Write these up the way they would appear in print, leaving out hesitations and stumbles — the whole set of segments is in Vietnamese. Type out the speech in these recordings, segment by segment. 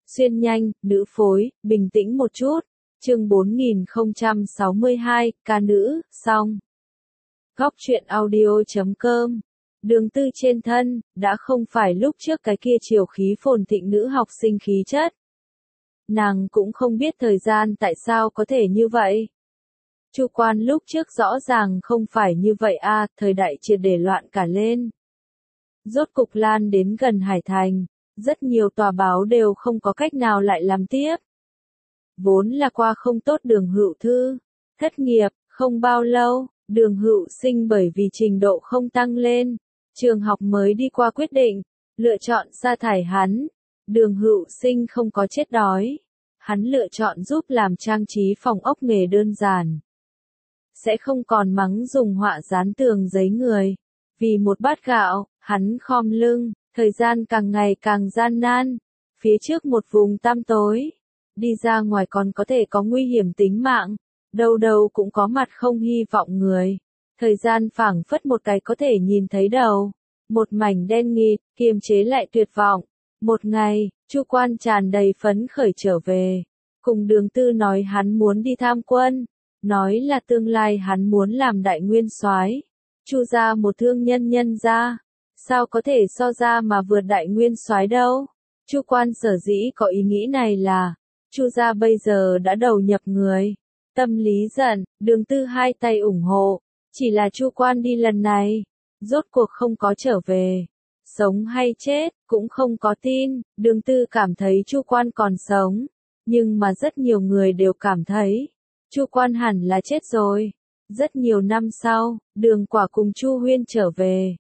Xuyên nhanh, nữ phối, bình tĩnh một chút. Chương 4062, ca nữ, xong. Góc truyện audio.com. Đường Tư trên thân, đã không phải lúc trước cái kia chiều khí phồn thịnh nữ học sinh khí chất. Nàng cũng không biết thời gian tại sao có thể như vậy. Chu Quan lúc trước rõ ràng không phải như vậy a, thời đại triệt để loạn cả lên. Rốt cục lan đến gần Hải Thành, rất nhiều tòa báo đều không có cách nào lại làm tiếp. Vốn là qua không tốt Đường Hữu Thư, thất nghiệp, không bao lâu, Đường Hữu Sinh bởi vì trình độ không tăng lên, trường học mới đi qua quyết định, lựa chọn sa thải hắn. Đường Hữu Sinh không có chết đói, hắn lựa chọn giúp làm trang trí phòng ốc nghề đơn giản. Sẽ không còn mắng dùng họa dán tường giấy người. Vì một bát gạo, hắn khom lưng, thời gian càng ngày càng gian nan. Phía trước một vùng tăm tối, đi ra ngoài còn có thể có nguy hiểm tính mạng, đâu đâu cũng có mặt không hy vọng người. Thời gian phảng phất một cái có thể nhìn thấy đầu, một mảnh đen nghịt, kiềm chế lại tuyệt vọng. Một ngày, Chu Quan tràn đầy phấn khởi trở về, cùng Đường Tư nói hắn muốn đi tham quân, nói là tương lai hắn muốn làm đại nguyên soái. Chu gia một thương nhân gia, sao có thể so ra mà vượt đại nguyên soái đâu? Chu Quan sở dĩ có ý nghĩ này là, Chu gia bây giờ đã đầu nhập người, tâm lý giận, Đường Tư hai tay ủng hộ, chỉ là Chu Quan đi lần này, rốt cuộc không có trở về, sống hay chết, cũng không có tin. Đường Tư cảm thấy Chu Quan còn sống, nhưng mà rất nhiều người đều cảm thấy, Chu Quan hẳn là chết rồi. Rất nhiều năm sau, Đường Quả cùng Chu Huyên trở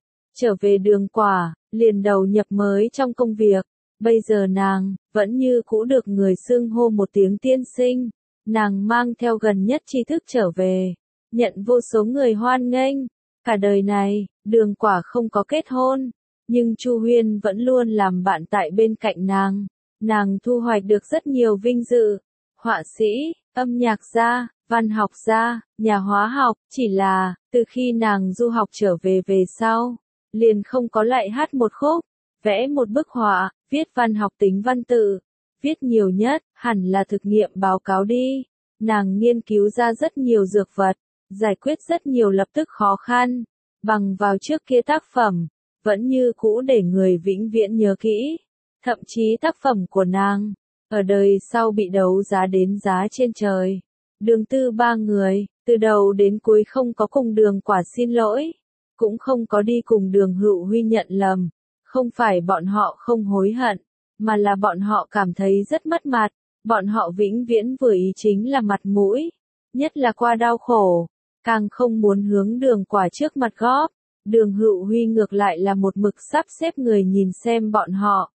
về Đường Quả, liền đầu nhập mới trong công việc. Bây giờ nàng, vẫn như cũ được người xưng hô một tiếng tiên sinh. Nàng mang theo gần nhất tri thức trở về, nhận vô số người hoan nghênh. Cả đời này, Đường Quả không có kết hôn, nhưng Chu Huyên vẫn luôn làm bạn tại bên cạnh nàng. Nàng thu hoạch được rất nhiều vinh dự, họa sĩ, âm nhạc gia, văn học gia, nhà hóa học, chỉ là, từ khi nàng du học trở về sau, liền không có lại hát một khúc, vẽ một bức họa, viết văn học tính văn tự, viết nhiều nhất, hẳn là thực nghiệm báo cáo đi. Nàng nghiên cứu ra rất nhiều dược vật, giải quyết rất nhiều lập tức khó khăn, bằng vào trước kia tác phẩm, vẫn như cũ để người vĩnh viễn nhớ kỹ. Thậm chí tác phẩm của nàng, ở đời sau bị đấu giá đến giá trên trời. Đường Tư ba người, từ đầu đến cuối không có cùng Đường Quả xin lỗi, cũng không có đi cùng Đường Hữu Huy nhận lầm. Không phải bọn họ không hối hận, mà là bọn họ cảm thấy rất mất mặt. Bọn họ vĩnh viễn vừa ý chính là mặt mũi, nhất là qua đau khổ, càng không muốn hướng Đường Quả trước mặt góp. Đường Hữu Huy ngược lại là một mực sắp xếp người nhìn xem bọn họ.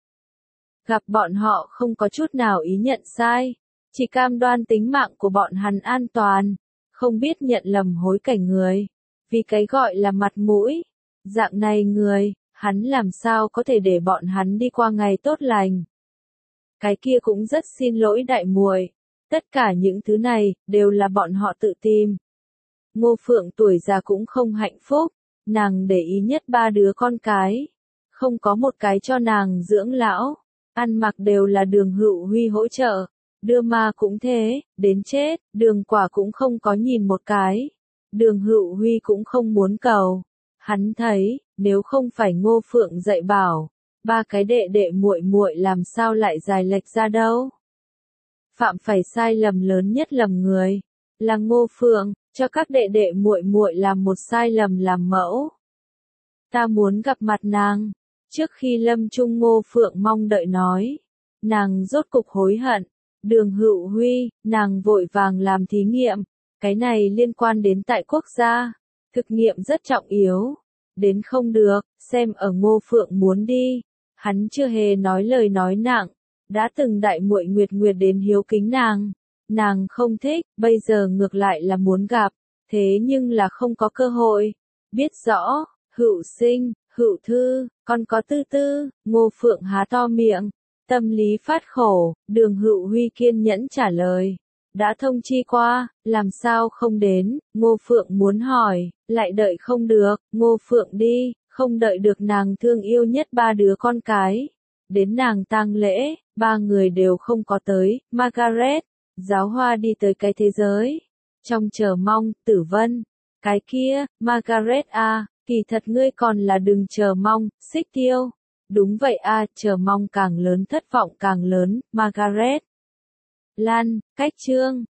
Gặp bọn họ không có chút nào ý nhận sai, chỉ cam đoan tính mạng của bọn hắn an toàn, không biết nhận lầm hối cải người, vì cái gọi là mặt mũi. Dạng này người, hắn làm sao có thể để bọn hắn đi qua ngày tốt lành. Cái kia cũng rất xin lỗi đại muội, tất cả những thứ này, đều là bọn họ tự tìm. Ngô Phượng tuổi già cũng không hạnh phúc, nàng để ý nhất ba đứa con cái, không có một cái cho nàng dưỡng lão, ăn mặc đều là Đường Hữu Huy hỗ trợ. Đưa ma cũng thế, đến chết, Đường Quả cũng không có nhìn một cái. Đường Hữu Huy cũng không muốn cầu. Hắn thấy, nếu không phải Ngô Phượng dạy bảo, ba cái đệ đệ muội muội làm sao lại dài lệch ra đâu. Phạm phải sai lầm lớn nhất lầm người, là Ngô Phượng, cho các đệ đệ muội muội làm một sai lầm làm mẫu. Ta muốn gặp mặt nàng. Trước khi lâm chung Ngô Phượng mong đợi nói, nàng rốt cục hối hận. Đường Hữu Huy, nàng vội vàng làm thí nghiệm, cái này liên quan đến tại quốc gia, thực nghiệm rất trọng yếu, đến không được, xem ở Ngô Phượng muốn đi, hắn chưa hề nói lời nói nặng, đã từng đại muội Nguyệt Nguyệt đến hiếu kính nàng không thích, bây giờ ngược lại là muốn gặp, thế nhưng là không có cơ hội, biết rõ, Hữu Sinh, Hữu Thư, còn có Tư Tư. Ngô Phượng há to miệng, tâm lý phát khổ. Đường Hữu Huy kiên nhẫn trả lời, đã thông chi qua, làm sao không đến. Ngô Phượng muốn hỏi, lại đợi không được. Ngô Phượng đi, không đợi được nàng thương yêu nhất ba đứa con cái. Đến nàng tang lễ, ba người đều không có tới, Margaret, Giáo Hoa đi tới cái thế giới. Trong chờ mong, Tử Vân. Cái kia, Margaret à, kỳ thật ngươi còn là đừng chờ mong, Xích Tiêu. Đúng vậy à, chờ mong càng lớn thất vọng càng lớn, Margaret. Lan, cách chương.